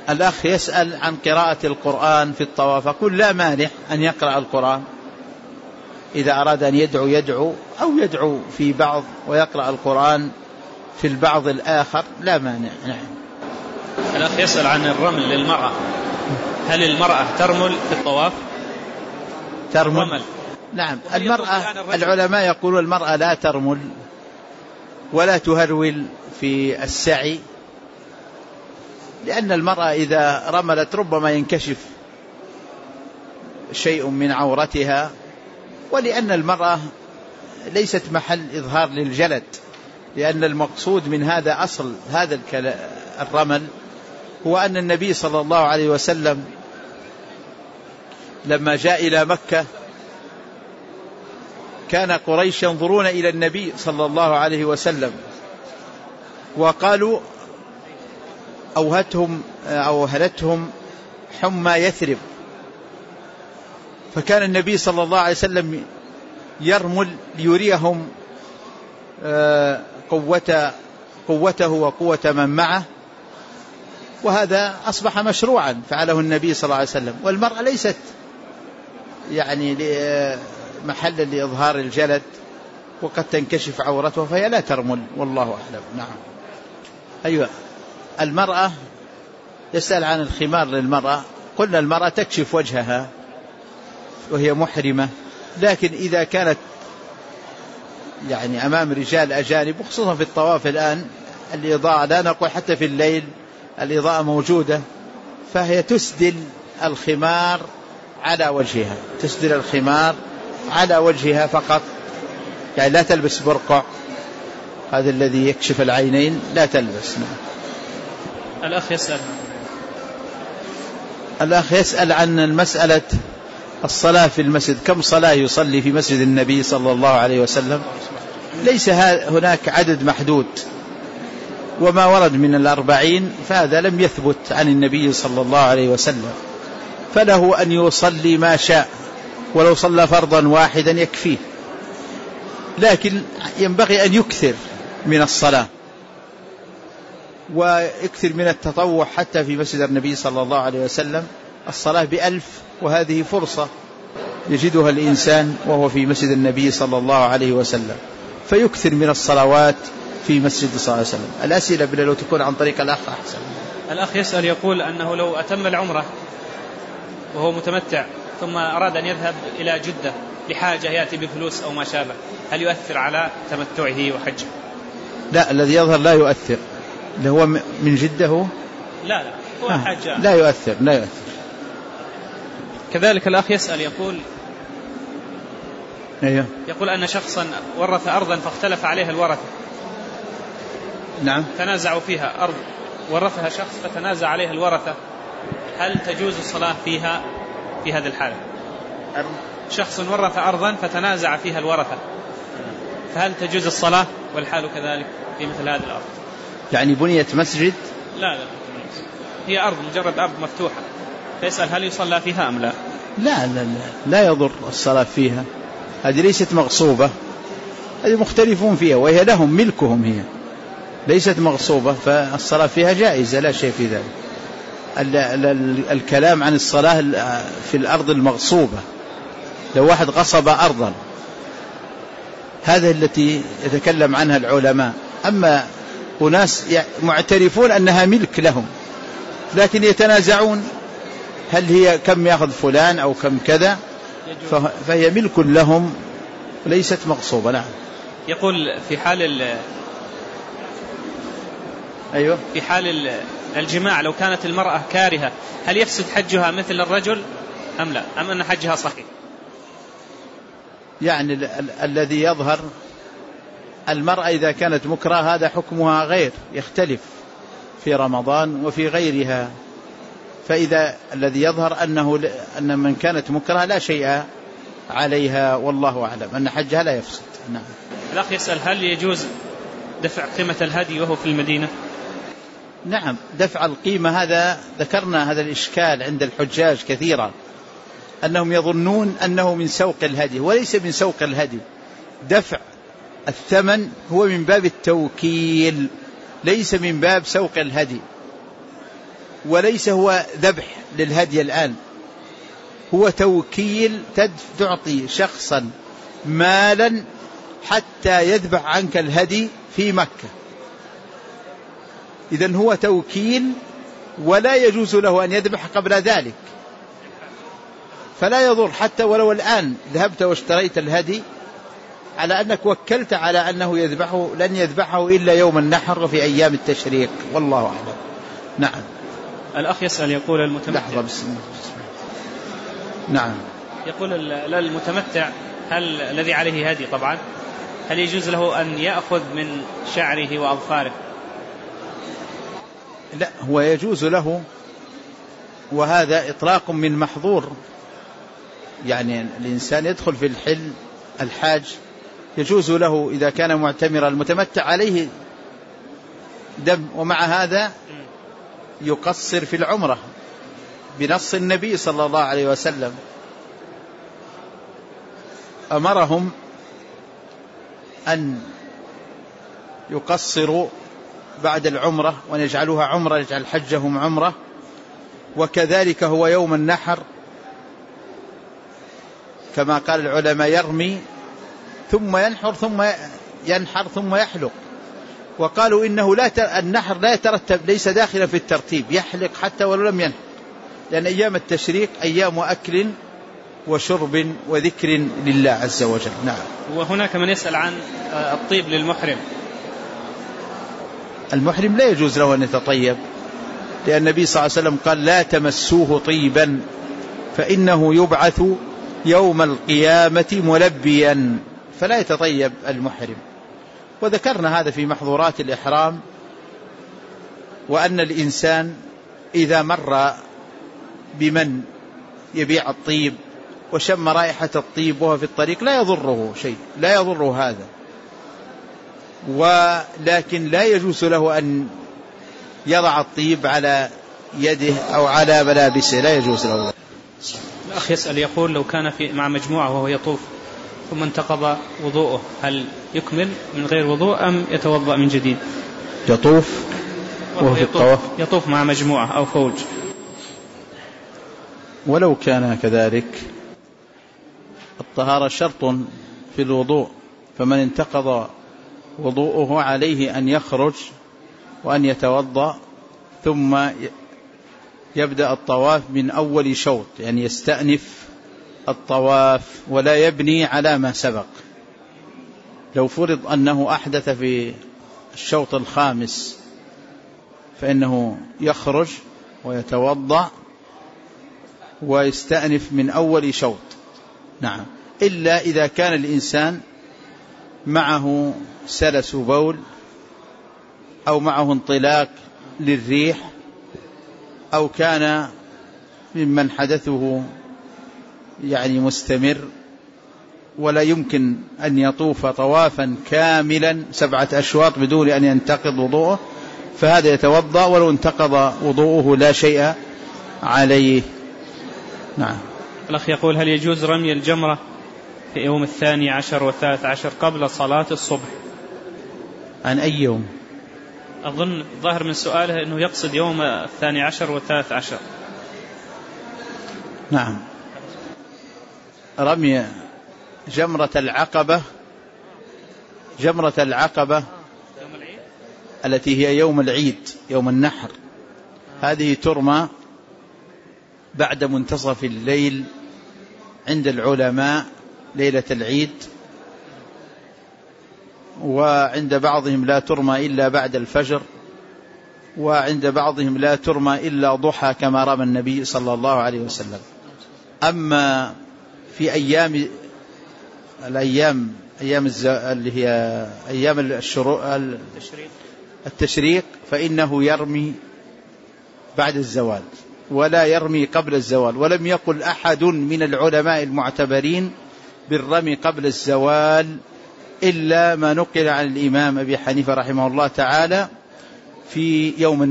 الأخ يسأل عن قراءة القرآن في الطواف، أقول لا مانع أن يقرأ القرآن إذا أراد أن يدعو أو يدعو في بعض ويقرأ القرآن في البعض الآخر، لا مانع. نعم. الأخ يسأل عن الرمل للمرأة، هل المرأة ترمل في الطواف؟ ترمل؟ نعم. المرأة العلماء يقولون المرأة لا ترمل ولا تهرول في السعي، لأن المرأة إذا رملت ربما ينكشف شيء من عورتها، ولأن المرأة ليست محل إظهار للجلد، لأن المقصود من هذا أصل هذا الرمل هو أن النبي صلى الله عليه وسلم لما جاء إلى مكة كان قريش ينظرون إلى النبي صلى الله عليه وسلم وقالوا أوهلتهم حمى يثرب، فكان النبي صلى الله عليه وسلم يرمل ليريهم قوته وقوة من معه، وهذا أصبح مشروعا فعله النبي صلى الله عليه وسلم. والمرأة ليست يعني محلا لإظهار الجلد وقد تنكشف عورته، فهي لا ترمل، والله أعلم. نعم. أيوة. المرأة يسأل عن الخمار للمرأة، قلنا المرأة تكشف وجهها وهي محرمة، لكن إذا كانت يعني أمام رجال أجانب، وخصوصا في الطواف الآن الإضاءة لا نقول حتى في الليل الإضاءة موجودة، فهي تسدل الخمار على وجهها، تسدل الخمار على وجهها فقط، يعني لا تلبس برقع، هذا الذي يكشف العينين لا تلبس. الأخ يسأل عن المسألة الصلاة في المسجد، كم صلاة يصلي في مسجد النبي صلى الله عليه وسلم؟ ليس هناك عدد محدود، وما ورد من 40 فهذا لم يثبت عن النبي صلى الله عليه وسلم، فله أن يصلي ما شاء، ولو صلى فرضا واحدا يكفيه، لكن ينبغي أن يكثر من الصلاة ويكثر من التطوع، حتى في مسجد النبي صلى الله عليه وسلم الصلاة ب1000، وهذه فرصة يجدها الإنسان وهو في مسجد النبي صلى الله عليه وسلم، فيكثر من الصلوات في مسجد صلى الله عليه وسلم. الأسئلة بلا لو تكون عن طريق الأخ أحسن. الأخ يسأل يقول أنه لو أتم العمرة وهو متمتع ثم أراد أن يذهب إلى جدة لحاجة يأتي بفلوس أو ما شابه، هل يؤثر على تمتعه وحجه؟ لا، الذي يظهر لا يؤثر، اللي هو من جدة هو لا هو حاجة لا يؤثر. كذلك الأخ يسأل أيوه. يقول أن شخصا ورث أرضا فاختلف عليها الورثة. نعم. تنازعوا فيها أرض ورثها شخص فتنازع عليها الورثة، هل تجوز الصلاة فيها في هذه الحالة؟ شخص ورث أرضا فتنازع فيها الورثة، فهل تجوز الصلاة والحال كذلك في مثل هذه الأرض؟ يعني بنيت مسجد؟ لا هي أرض مجرد أرض مفتوحة، فيسأل هل يصلى فيها أم لا؟ لا يضر الصلاة فيها، هذه ليست مغصوبة، هذه مختلفون فيها وهي لهم ملكهم، هي ليست مغصوبة، فالصلاة فيها جائزة لا شيء في ذلك. الكلام عن الصلاة في الأرض المغصوبة، لو واحد غصب أرضا هذا التي يتكلم عنها العلماء، أما أناس معترفون أنها ملك لهم لكن يتنازعون هل هي كم يأخذ فلان أو كم كذا، فهي ملك لهم وليست مغصوبة. نعم. يقول في حال الجماع لو كانت المرأة كارهة هل يفسد حجها مثل الرجل أم لا، أم أن حجها صحيح؟ يعني الذي يظهر المرأة إذا كانت مكره هذا حكمها غير، يختلف في رمضان وفي غيرها، فإذا الذي يظهر أن من كانت مكره لا شيء عليها، والله أعلم أن حجها لا يفسد. نعم. الأخ يسأل هل يجوز دفع قيمة الهدي وهو في المدينة؟ نعم، دفع القيمة هذا ذكرنا هذا الإشكال عند الحجاج كثيرا، أنهم يظنون أنه من سوق الهدي، وليس من سوق الهدي. دفع الثمن هو من باب التوكيل، ليس من باب سوق الهدي. وليس هو ذبح للهدي الآن، هو توكيل، تعطي شخصا مالا حتى يذبح عنك الهدي في مكة. إذن هو توكيل ولا يجوز له أن يذبح قبل ذلك، فلا يضر حتى ولو الآن ذهبت واشتريت الهدي على أنك وكلت على أنه يذبحه، لن يذبحه إلا يوم النحر وفي أيام التشريق، والله أعلم. نعم. الأخ يسأل يقول المتمتع، نعم، يقول المتمتع هل الذي عليه هدي طبعا هل يجوز له أن يأخذ من شعره وأظفاره؟ لا، هو يجوز له، وهذا إطلاق من محظور. يعني الإنسان يدخل في الحاج يجوز له إذا كان معتمرا، المتمتع عليه دم، ومع هذا يقصر في العمرة بنص النبي صلى الله عليه وسلم، أمرهم أن يقصروا بعد العمرة وأن يجعلوها عمرة، يجعل حجهم عمرة. وكذلك هو يوم النحر كما قال العلماء، يرمي ثم ينحر ثم ينحر ثم يحلق. وقالوا إنه النحر لا يترتب، ليس داخلا في الترتيب، يحلق حتى ولو لم ينحر، لأن أيام التشريق أيام أكل وشرب وذكر لله عز وجل. نعم. وهناك من يسأل عن الطيب للمحرم. المحرم لا يجوز له أن يتطيب، لأن النبي صلى الله عليه وسلم قال لا تمسوه طيبا فإنه يبعث يوم القيامة ملبيا، فلا يتطيب المحرم. وذكرنا هذا في محظورات الإحرام، وأن الإنسان إذا مر بمن يبيع الطيب وشم رائحة الطيب وهو في الطريق لا يضره شيء، لا يضره هذا، ولكن لا يجوز له أن يضع الطيب على يده أو على ملابسه، لا يجوز له. الأخ يسأل يقول لو كان مع مجموعة وهو يطوف ثم انتقض وضوءه، هل يكمل من غير وضوء أم يتوضأ من جديد؟ يطوف وهو في الطواف، يطوف مع مجموعة أو فوج، ولو كان كذلك الطهارة شرط في الوضوء، فمن انتقض وضوءه عليه أن يخرج وأن يتوضأ ثم يبدأ الطواف من أول شوط، يعني يستأنف الطواف ولا يبني على ما سبق. لو فرض أنه أحدث في الشوط الخامس فإنه يخرج ويتوضأ ويستأنف من أول شوط. نعم، إلا إذا كان الإنسان معه سلس بول أو معه انطلاق للريح أو كان ممن حدثه يعني مستمر ولا يمكن أن يطوف طوافا كاملا 7 أشواط بدون أن ينتقض وضوءه، فهذا يتوضأ ولو انتقض وضوءه لا شيء عليه. نعم. الأخ يقول هل يجوز رمي الجمرة في يوم 12 و13 قبل صلاة الصبح؟ عن أي يوم؟ أظن ظاهر من سؤاله أنه يقصد يوم 12 و13. نعم. رمي جمرة العقبة التي هي يوم العيد يوم النحر، هذه ترمى بعد منتصف الليل عند العلماء ليلة العيد، وعند بعضهم لا ترمى إلا بعد الفجر، وعند بعضهم لا ترمى إلا ضحى كما رمى النبي صلى الله عليه وسلم. أما في أيام اللي هي أيام التشريق فإنه يرمي بعد الزوال ولا يرمي قبل الزوال، ولم يقل أحد من العلماء المعتبرين بالرمي قبل الزوال إلا ما نقل عن الإمام أبي حنيفة رحمه الله تعالى في يوم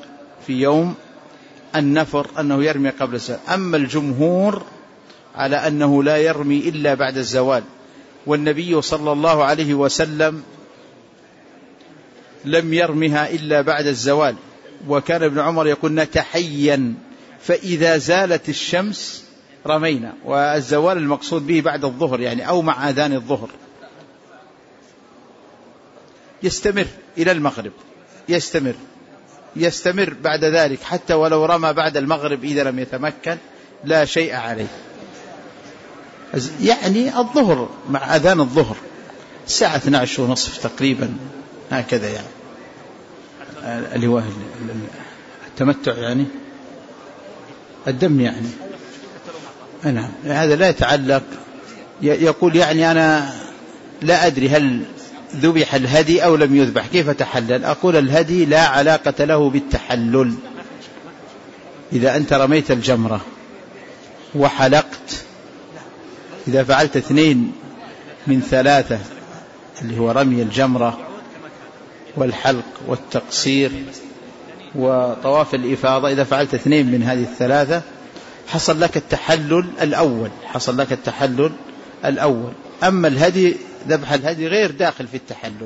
النفر أنه يرمي قبل الزوال. أما الجمهور على أنه لا يرمي إلا بعد الزوال، والنبي صلى الله عليه وسلم لم يرمها إلا بعد الزوال، وكان ابن عمر يقول نتحين فإذا زالت الشمس رمينا، والزوال المقصود به بعد الظهر يعني أو مع آذان الظهر، يستمر إلى المغرب، يستمر بعد ذلك حتى ولو رمى بعد المغرب إذا لم يتمكن لا شيء عليه. يعني الظهر مع أذان الظهر الساعة 12:30 تقريبا هكذا، يعني اللي هو التمتع يعني الدم يعني. نعم هذا لا يتعلق. يقول يعني أنا لا أدري هل ذبح الهدي أو لم يذبح، كيف تحلل؟ أقول الهدي لا علاقة له بالتحلل. إذا أنت رميت الجمرة وحلقت، إذا فعلت 2 من 3 اللي هو رمي الجمرة والحلق والتقصير وطواف الإفاضة، إذا فعلت 2 من هذه ال3 حصل لك التحلل الأول. أما الهدي، ذبح الهدي غير داخل في التحلل،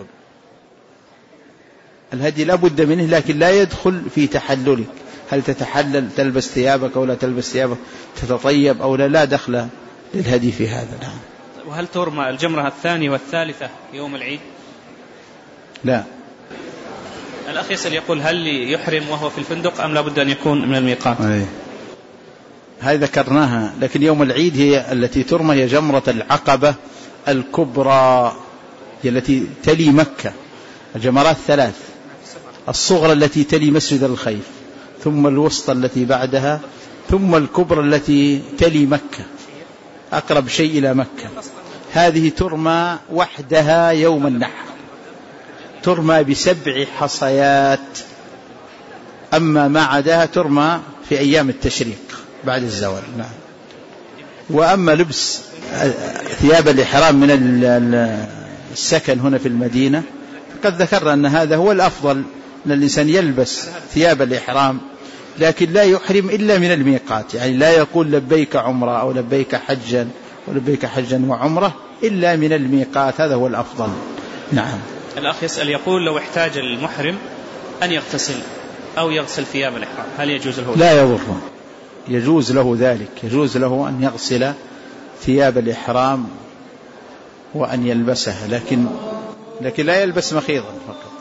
الهدي لا بد منه لكن لا يدخل في تحللك. هل تتحلل تلبس ثيابك أو لا تلبس ثيابك، تتطيب أو لا دخل للهدي في هذا. نعم. وهل ترمى الجمرة الثانية والثالثة يوم العيد؟ لا. الأخ يسأل يقول هل يحرم وهو في الفندق أم لا بد أن يكون من الميقات؟ هذه ذكرناها، لكن يوم العيد هي التي ترمى هي جمرة العقبة الكبرى، هي التي تلي مكة. الجمرات 3: الصغرى التي تلي مسجد الخيف، ثم الوسطى التي بعدها، ثم الكبرى التي تلي مكة أقرب شيء إلى مكة. هذه ترمى وحدها يوم النحر، ترمى ب7 حصيات. أما ما عداها ترمى في أيام التشريق بعد الزوال. نعم. وأما لبس ثياب الإحرام من السكن هنا في المدينة، قد ذكرنا أن هذا هو الأفضل، أن الإنسان يلبس ثياب الإحرام، لكن لا يحرم إلا من الميقات، يعني لا يقول لبيك عمرة أو لبيك حجا ولبيك حجا وعمرة إلا من الميقات، هذا هو الأفضل. نعم. الأخ يسأل يقول لو احتاج المحرم أن يغتسل أو يغسل ثياب الإحرام هل يجوز له؟ لا يضره، يجوز له ذلك، يجوز له أن يغسل ثياب الإحرام وأن يلبسها، لكن لا يلبس مخيطا فقط.